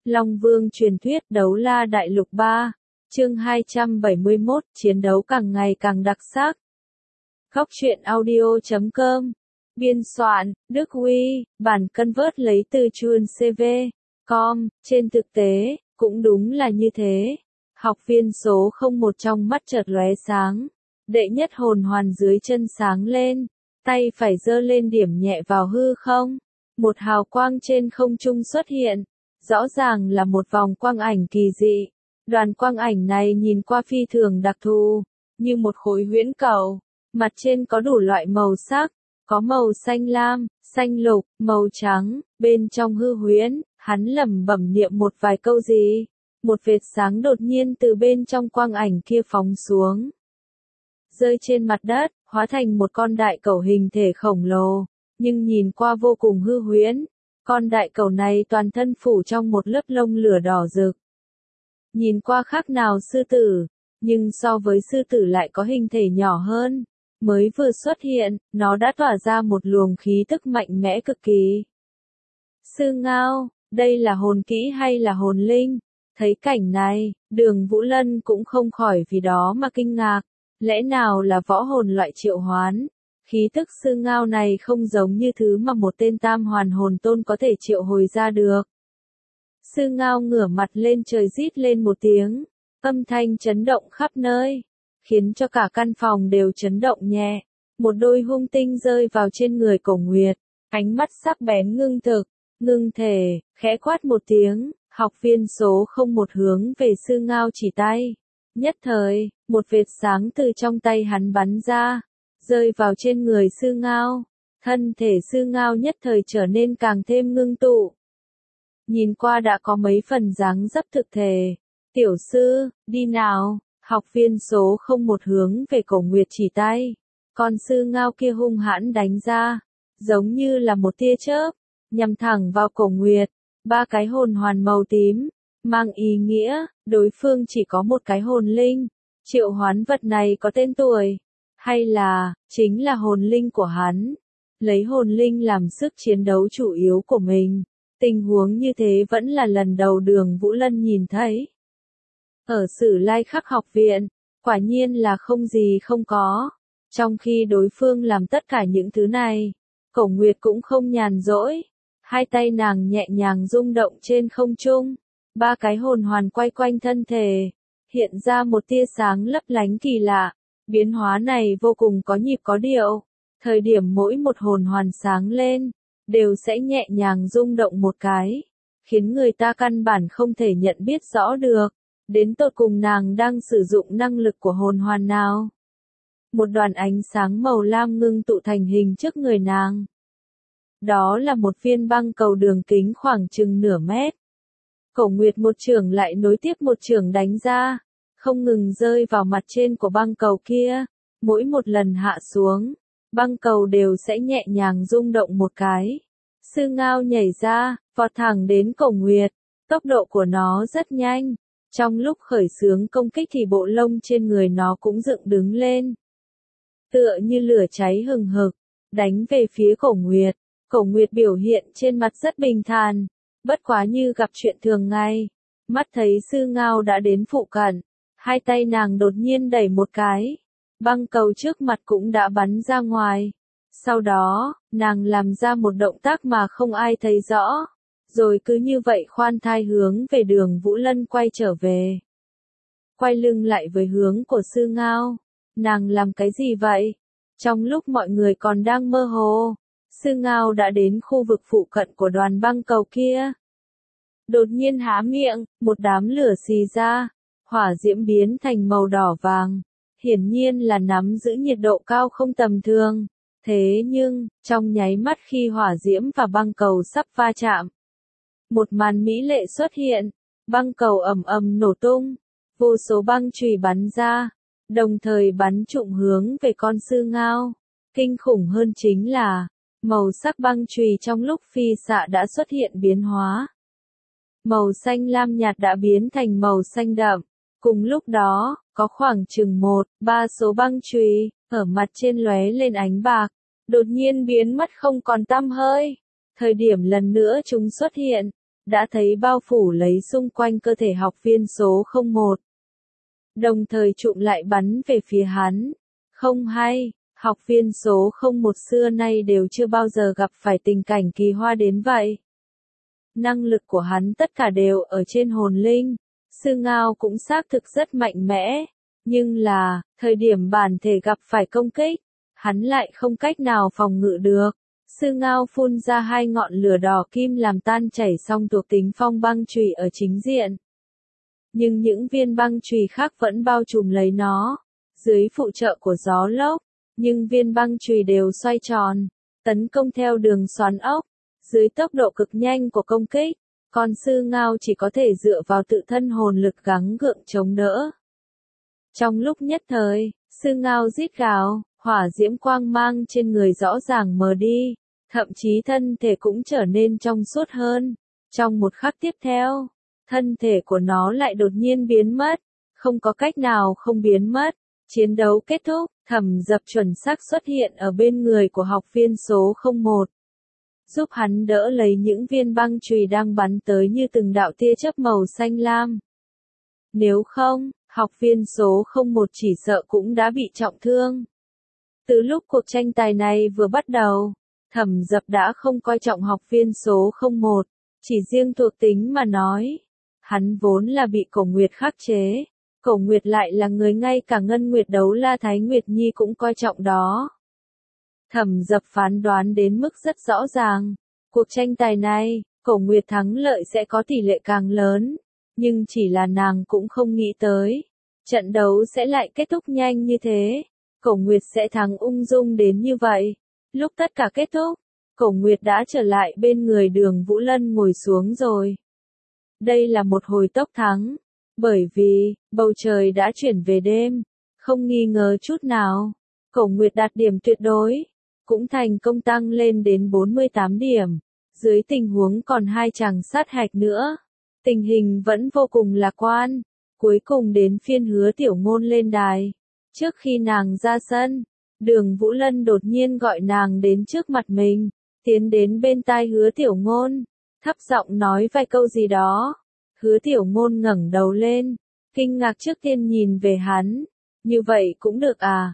Long Vương truyền thuyết Đấu La Đại Lục 3, chương 271, chiến đấu càng ngày càng đặc sắc. Góc truyện audio.com, biên soạn, Đức Huy, bản convert lấy từ chuan CV.com, trên thực tế, cũng đúng là như thế. Học viên số 01 trong mắt chợt lóe sáng, đệ nhất hồn hoàn dưới chân sáng lên, tay phải giơ lên điểm nhẹ vào hư không. Một hào quang trên không trung xuất hiện, rõ ràng là một vòng quang ảnh kỳ dị. Đoàn quang ảnh này nhìn qua phi thường đặc thù, như một khối huyễn cầu, mặt trên có đủ loại màu sắc, có màu xanh lam, xanh lục, màu trắng, bên trong hư huyễn, hắn lẩm bẩm niệm một vài câu gì. Một vệt sáng đột nhiên từ bên trong quang ảnh kia phóng xuống, rơi trên mặt đất, hóa thành một con đại cẩu hình thể khổng lồ, nhưng nhìn qua vô cùng hư huyễn. Con đại cẩu này toàn thân phủ trong một lớp lông lửa đỏ rực. Nhìn qua khác nào sư tử, nhưng so với sư tử lại có hình thể nhỏ hơn. Mới vừa xuất hiện, nó đã tỏa ra một luồng khí tức mạnh mẽ cực kỳ. Sư Ngao, đây là hồn kỹ hay là hồn linh? Thấy cảnh này, Đường Vũ Lân cũng không khỏi vì đó mà kinh ngạc. Lẽ nào là võ hồn loại triệu hoán? Khí tức sư Ngao này không giống như thứ mà một tên tam hoàn hồn tôn có thể triệu hồi ra được. Sư Ngao ngửa mặt lên trời rít lên một tiếng, âm thanh chấn động khắp nơi, khiến cho cả căn phòng đều chấn động nhẹ. Một đôi hung tinh rơi vào trên người Cổ Nguyệt, ánh mắt sắc bén ngưng thực, ngưng thể, khẽ quát một tiếng, học viên số 01 hướng về sư Ngao chỉ tay. Nhất thời, một vệt sáng từ trong tay hắn bắn ra, rơi vào trên người sư Ngao. Thân thể sư Ngao nhất thời trở nên càng thêm ngưng tụ. Nhìn qua đã có mấy phần dáng dấp thực thể. Tiểu sư, đi nào, học viên số 01 hướng về Cổ Nguyệt chỉ tay. Con sư Ngao kia hung hãn đánh ra, giống như là một tia chớp, nhằm thẳng vào Cổ Nguyệt. Ba cái hồn hoàn màu tím, mang ý nghĩa, đối phương chỉ có một cái hồn linh. Triệu hoán vật này có tên tuổi, hay là, chính là hồn linh của hắn. Lấy hồn linh làm sức chiến đấu chủ yếu của mình. Tình huống như thế vẫn là lần đầu Đường Vũ Lân nhìn thấy. Ở Sử Lai Khắc học viện, quả nhiên là không gì không có. Trong khi đối phương làm tất cả những thứ này, Cổ Nguyệt cũng không nhàn rỗi. Hai tay nàng nhẹ nhàng rung động trên không trung. Ba cái hồn hoàn quay quanh thân thể, hiện ra một tia sáng lấp lánh kỳ lạ. Biến hóa này vô cùng có nhịp có điệu. Thời điểm mỗi một hồn hoàn sáng lên, đều sẽ nhẹ nhàng rung động một cái, khiến người ta căn bản không thể nhận biết rõ được, đến tột cùng nàng đang sử dụng năng lực của hồn hoàn nào. Một đoàn ánh sáng màu lam ngưng tụ thành hình trước người nàng. Đó là một viên băng cầu đường kính khoảng chừng nửa mét. Cổ Nguyệt một chưởng lại nối tiếp một chưởng đánh ra, không ngừng rơi vào mặt trên của băng cầu kia. Mỗi một lần hạ xuống, băng cầu đều sẽ nhẹ nhàng rung động một cái. Sư Ngao nhảy ra, vọt thẳng đến Cổ Nguyệt. Tốc độ của nó rất nhanh. Trong lúc khởi xướng công kích thì bộ lông trên người nó cũng dựng đứng lên, tựa như lửa cháy hừng hực, đánh về phía Cổ Nguyệt. Cổ Nguyệt biểu hiện trên mặt rất bình thản, bất quá như gặp chuyện thường ngày. Mắt thấy sư Ngao đã đến phụ cận, hai tay nàng đột nhiên đẩy một cái, băng cầu trước mặt cũng đã bắn ra ngoài. Sau đó, nàng làm ra một động tác mà không ai thấy rõ, rồi cứ như vậy khoan thai hướng về Đường Vũ Lân quay trở về. Quay lưng lại với hướng của sư Ngao. Nàng làm cái gì vậy? Trong lúc mọi người còn đang mơ hồ, sư Ngao đã đến khu vực phụ cận của đoàn băng cầu kia. Đột nhiên há miệng, một đám lửa xì ra, hỏa diễm biến thành màu đỏ vàng. Hiển nhiên là nắm giữ nhiệt độ cao không tầm thường. Thế nhưng, trong nháy mắt khi hỏa diễm và băng cầu sắp va chạm, một màn mỹ lệ xuất hiện. Băng cầu ầm ầm nổ tung, vô số băng chùy bắn ra, đồng thời bắn trụng hướng về con sư Ngao. Kinh khủng hơn chính là, màu sắc băng chùy trong lúc phi xạ đã xuất hiện biến hóa. Màu xanh lam nhạt đã biến thành màu xanh đậm. Cùng lúc đó, có khoảng chừng 1/3 số băng chùy ở mặt trên lóe lên ánh bạc, đột nhiên biến mất không còn tăm hơi. Thời điểm lần nữa chúng xuất hiện, đã thấy bao phủ lấy xung quanh cơ thể học viên số 01. Đồng thời trụm lại bắn về phía hắn. Không hay, học viên số 01 xưa nay đều chưa bao giờ gặp phải tình cảnh kỳ hoa đến vậy. Năng lực của hắn tất cả đều ở trên hồn linh. Sư Ngao cũng xác thực rất mạnh mẽ. Nhưng là, thời điểm bản thể gặp phải công kích, hắn lại không cách nào phòng ngự được. Sư Ngao phun ra 2 ngọn lửa đỏ kim làm tan chảy xong thuộc tính phong băng chùy ở chính diện. Nhưng những viên băng chùy khác vẫn bao trùm lấy nó, dưới phụ trợ của gió lốc, nhưng viên băng chùy đều xoay tròn, tấn công theo đường xoắn ốc, dưới tốc độ cực nhanh của công kích, còn Sư Ngao chỉ có thể dựa vào tự thân hồn lực gắng gượng chống đỡ. Trong lúc nhất thời, Sư Ngao rít gào, hỏa diễm quang mang trên người rõ ràng mờ đi, thậm chí thân thể cũng trở nên trong suốt hơn. Trong một khắc tiếp theo, thân thể của nó lại đột nhiên biến mất, không có cách nào không biến mất. Chiến đấu kết thúc, Thẩm Dập chuẩn xác xuất hiện ở bên người của học viên số 01. Giúp hắn đỡ lấy những viên băng chùy đang bắn tới như từng đạo tia chớp màu xanh lam. Nếu không, học viên số 01 chỉ sợ cũng đã bị trọng thương. Từ lúc cuộc tranh tài này vừa bắt đầu, Thẩm Dập đã không coi trọng học viên số 01, chỉ riêng thuộc tính mà nói. Hắn vốn là bị Cổ Nguyệt khắc chế, Cổ Nguyệt lại là người ngay cả Ngân Nguyệt Đấu La Thái Nguyệt Nhi cũng coi trọng đó. Thẩm Dập phán đoán đến mức rất rõ ràng, cuộc tranh tài này, Cổ Nguyệt thắng lợi sẽ có tỷ lệ càng lớn, nhưng chỉ là nàng cũng không nghĩ tới, trận đấu sẽ lại kết thúc nhanh như thế, Cổ Nguyệt sẽ thắng ung dung đến như vậy. Lúc tất cả kết thúc, Cổ Nguyệt đã trở lại bên người Đường Vũ Lân ngồi xuống rồi. Đây là một hồi tốc thắng, bởi vì, bầu trời đã chuyển về đêm, không nghi ngờ chút nào. Cổ Nguyệt đạt điểm tuyệt đối, cũng thành công tăng lên đến 48 điểm, dưới tình huống còn 2 chàng sát hạch nữa. Tình hình vẫn vô cùng lạc quan, cuối cùng đến phiên Hứa Tiểu Ngôn lên đài. Trước khi nàng ra sân, Đường Vũ Lân đột nhiên gọi nàng đến trước mặt mình, tiến đến bên tai Hứa Tiểu Ngôn, thấp giọng nói vài câu gì đó. Hứa Tiểu Ngôn ngẩng đầu lên, kinh ngạc trước tiên nhìn về hắn, như vậy cũng được à?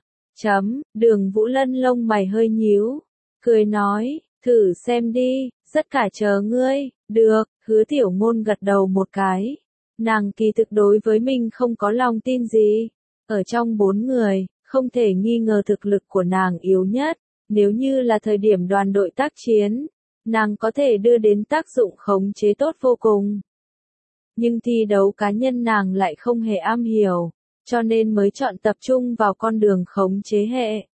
Đường Vũ Lân lông mày hơi nhíu, cười nói, thử xem đi, rất cả chờ ngươi. Được, Hứa Tiểu Ngôn gật đầu một cái. Nàng kỳ thực đối với mình không có lòng tin gì. Ở trong 4 người, không thể nghi ngờ thực lực của nàng yếu nhất. Nếu như là thời điểm đoàn đội tác chiến, nàng có thể đưa đến tác dụng khống chế tốt vô cùng. Nhưng thi đấu cá nhân nàng lại không hề am hiểu, cho nên mới chọn tập trung vào con đường khống chế hệ.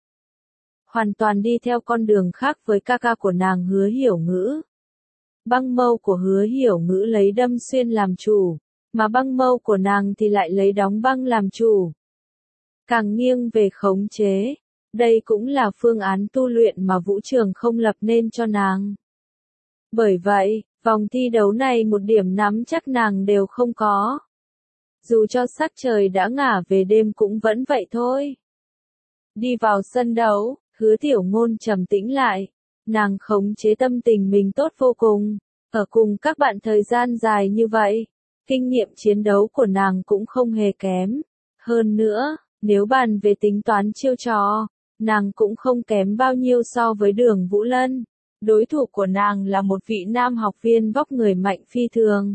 Hoàn toàn đi theo con đường khác với ca ca của nàng Hứa Hiểu Ngữ. Băng mâu của Hứa Hiểu Ngữ lấy đâm xuyên làm chủ, mà băng mâu của nàng thì lại lấy đóng băng làm chủ. Càng nghiêng về khống chế, đây cũng là phương án tu luyện mà vũ trường không lập nên cho nàng. Bởi vậy, vòng thi đấu này một điểm nắm chắc nàng đều không có. Dù cho sắc trời đã ngả về đêm cũng vẫn vậy thôi. Đi vào sân đấu, Hứa Tiểu Ngôn trầm tĩnh lại. Nàng khống chế tâm tình mình tốt vô cùng. Ở cùng các bạn thời gian dài như vậy, kinh nghiệm chiến đấu của nàng cũng không hề kém. Hơn nữa, nếu bàn về tính toán chiêu trò, nàng cũng không kém bao nhiêu so với Đường Vũ Lân. Đối thủ của nàng là một vị nam học viên vóc người mạnh phi thường.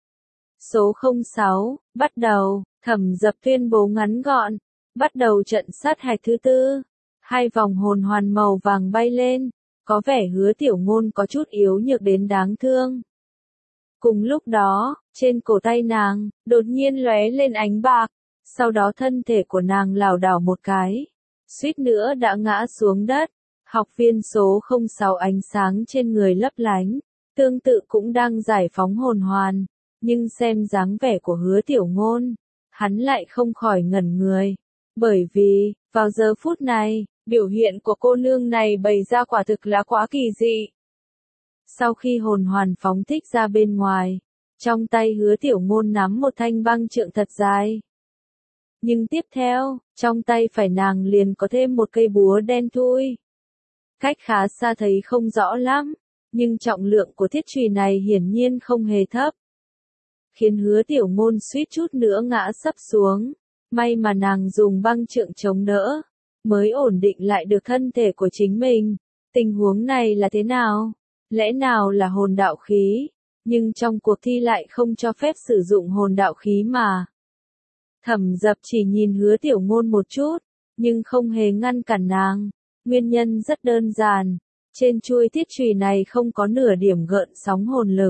Số 06, bắt đầu, Thẩm Dập tuyên bố ngắn gọn, bắt đầu trận sát hạch thứ 4. 2 vòng hồn hoàn màu vàng bay lên, có vẻ Hứa Tiểu Ngôn có chút yếu nhược đến đáng thương. Cùng lúc đó, trên cổ tay nàng, đột nhiên lóe lên ánh bạc, sau đó thân thể của nàng lảo đảo một cái, suýt nữa đã ngã xuống đất. Học viên số 06 ánh sáng trên người lấp lánh, tương tự cũng đang giải phóng hồn hoàn, nhưng xem dáng vẻ của Hứa Tiểu Ngôn, hắn lại không khỏi ngẩn người, bởi vì, vào giờ phút này, biểu hiện của cô nương này bày ra quả thực là quá kỳ dị. Sau khi hồn hoàn phóng thích ra bên ngoài, trong tay Hứa Tiểu Ngôn nắm một thanh băng trượng thật dài. Nhưng tiếp theo, trong tay phải nàng liền có thêm một cây búa đen thui. Cách khá xa thấy không rõ lắm, nhưng trọng lượng của thiết chùy này hiển nhiên không hề thấp, khiến Hứa Tiểu Ngôn suýt chút nữa ngã sấp xuống. May mà nàng dùng băng trượng chống đỡ, mới ổn định lại được thân thể của chính mình. Tình huống này là thế nào? Lẽ nào là hồn đạo khí? Nhưng trong cuộc thi lại không cho phép sử dụng hồn đạo khí mà. Thẩm Dập chỉ nhìn Hứa Tiểu Ngôn một chút, nhưng không hề ngăn cản nàng. Nguyên nhân rất đơn giản, trên chuôi thiết chùy này không có nửa điểm gợn sóng hồn lực.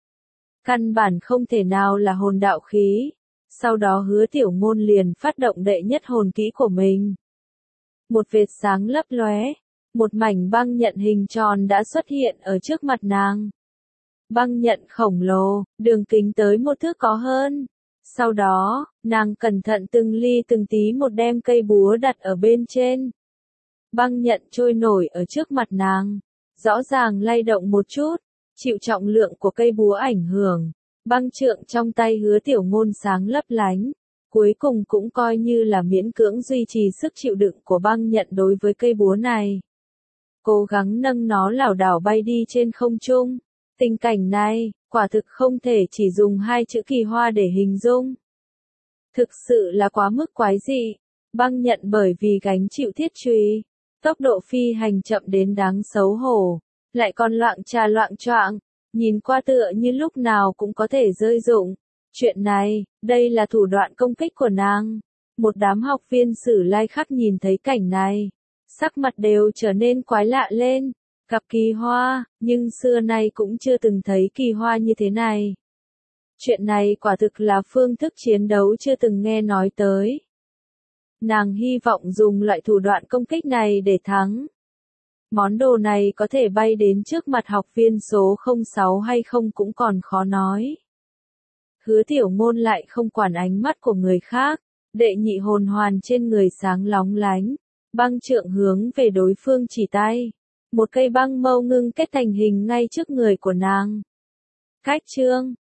Căn bản không thể nào là hồn đạo khí. Sau đó Hứa Tiểu Ngôn liền phát động đệ nhất hồn kỹ của mình. Một vệt sáng lấp lóe, một mảnh băng nhận hình tròn đã xuất hiện ở trước mặt nàng. Băng nhận khổng lồ, đường kính tới 1 thước có hơn. Sau đó, nàng cẩn thận từng ly từng tí một đem cây búa đặt ở bên trên. Băng nhận trôi nổi ở trước mặt nàng, rõ ràng lay động một chút, chịu trọng lượng của cây búa ảnh hưởng. Băng trượng trong tay Hứa Tiểu Ngôn sáng lấp lánh, cuối cùng cũng coi như là miễn cưỡng duy trì sức chịu đựng của băng nhận đối với cây búa này. Cố gắng nâng nó lảo đảo bay đi trên không trung. Tình cảnh này, quả thực không thể chỉ dùng 2 chữ kỳ hoa để hình dung. Thực sự là quá mức quái dị. Băng nhận bởi vì gánh chịu thiết chùy, tốc độ phi hành chậm đến đáng xấu hổ, lại còn loạng trà loạng choạng, nhìn qua tựa như lúc nào cũng có thể rơi rụng. Chuyện này, đây là thủ đoạn công kích của nàng. Một đám học viên Sử Lai Khắc nhìn thấy cảnh này, sắc mặt đều trở nên quái lạ lên. Gặp kỳ hoa, nhưng xưa nay cũng chưa từng thấy kỳ hoa như thế này. Chuyện này quả thực là phương thức chiến đấu chưa từng nghe nói tới. Nàng hy vọng dùng loại thủ đoạn công kích này để thắng. Món đồ này có thể bay đến trước mặt học viên số 06 hay không cũng còn khó nói. Hứa Tiểu Ngôn lại không quản ánh mắt của người khác, đệ nhị hồn hoàn trên người sáng lóng lánh, băng trượng hướng về đối phương chỉ tay. Một cây băng mâu ngưng kết thành hình ngay trước người của nàng. Cách chương